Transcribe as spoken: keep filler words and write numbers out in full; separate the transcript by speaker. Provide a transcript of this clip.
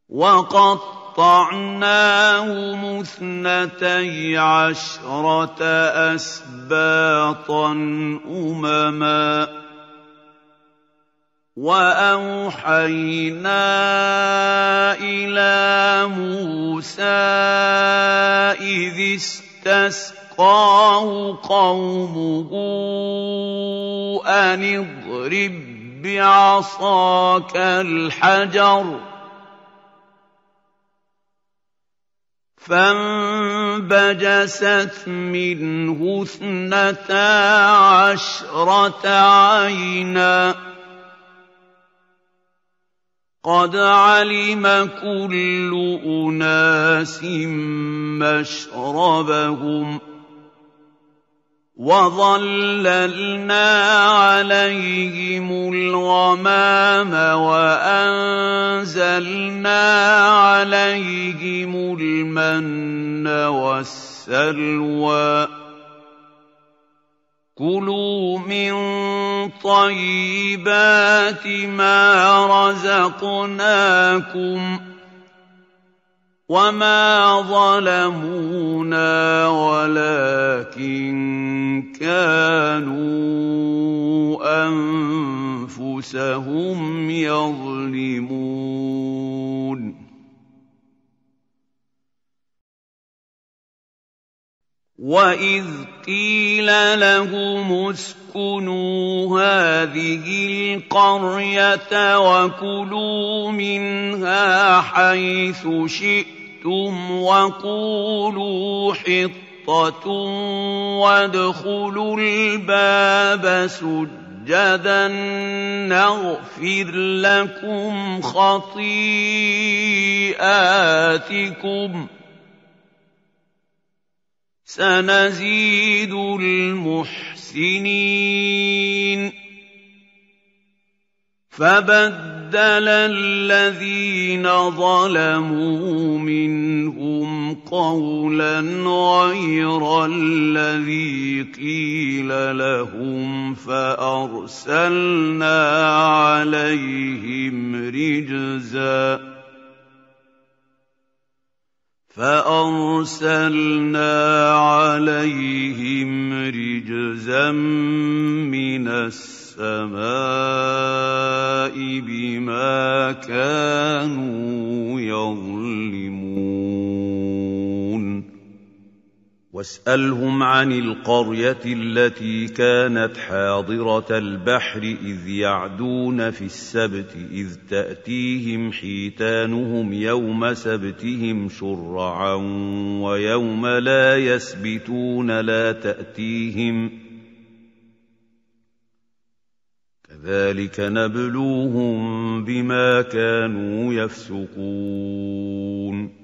Speaker 1: وَقَطَّعْنَاهُمُ اثْنَتَيْ عَشْرَةَ أَسْبَاطًا أُمَمًا ۚ وَأَوْحَيْنَا إِلَىٰ مُوسَىٰ إِذِ اسْتَسْقَاهُ قَوْمُهُ أَنِ اضْرِب بِّعَصَاكَ الْحَجَرَ ۖ فَانبَجَسَتْ مِنْهُ اثْنَتَا عَشْرَةَ عَيْنًا ۖ قَدْ عَلِمَ كُلُّ أُنَاسٍ مَّشْرَبَهُمْ ۖ وَظَلَّلْنَا عَلَيْهِمُ الْغَمَامَ وَأَنزَلْنَا عَلَيْهِمُ الْمَنَّ وَالسَّلْوَىٰ ۖ كُلُوا مِن طَيِّبَاتِ مَا رَزَقْنَاكُمْ ۚ وَمَا ظَلَمُونَا وَلَٰكِن كَانُوا أَنفُسَهُمْ يَظْلِمُونَ وَإِذْ قِيلَ لَهُمُ اسْكُنُوا هَٰذِهِ الْقَرْيَةَ وَكُلُوا مِنْهَا حَيْثُ شِئْتُمْ وَقُولُوا حِطَّةٌ وَادْخُلُوا الْبَابَ سُجَّدًا نَّغْفِرْ لَكُمْ خَطِيئَاتِكُمْ ۚ سَنَزِيدُ الْمُحْسِنِينَ فَبَدَّلَ الَّذِينَ ظَلَمُوا مِنْهُمْ قَوْلًا غَيْرَ الَّذِي قِيلَ لَهُمْ فَأَرْسَلْنَا عَلَيْهِمْ رِجْزًا فَأَرْسَلْنَا عَلَيْهِمْ رِجْزًا مِّنَ السَّمَاءِ بِمَا كَانُوا يَظْلِمُونَ وَاسْأَلْهُمْ عَنِ الْقَرْيَةِ الَّتِي كَانَتْ حَاضِرَةَ الْبَحْرِ إِذْ يَعْدُونَ فِي السَّبْتِ إِذْ تَأْتِيهِمْ حِيتَانُهُمْ يَوْمَ سَبْتِهِمْ شُرَّعًا وَيَوْمَ لَا يَسْبِتُونَ لَا تَأْتِيهِمْ ۚ كَذَٰلِكَ نَبْلُوهُم بِمَا كَانُوا يَفْسُقُونَ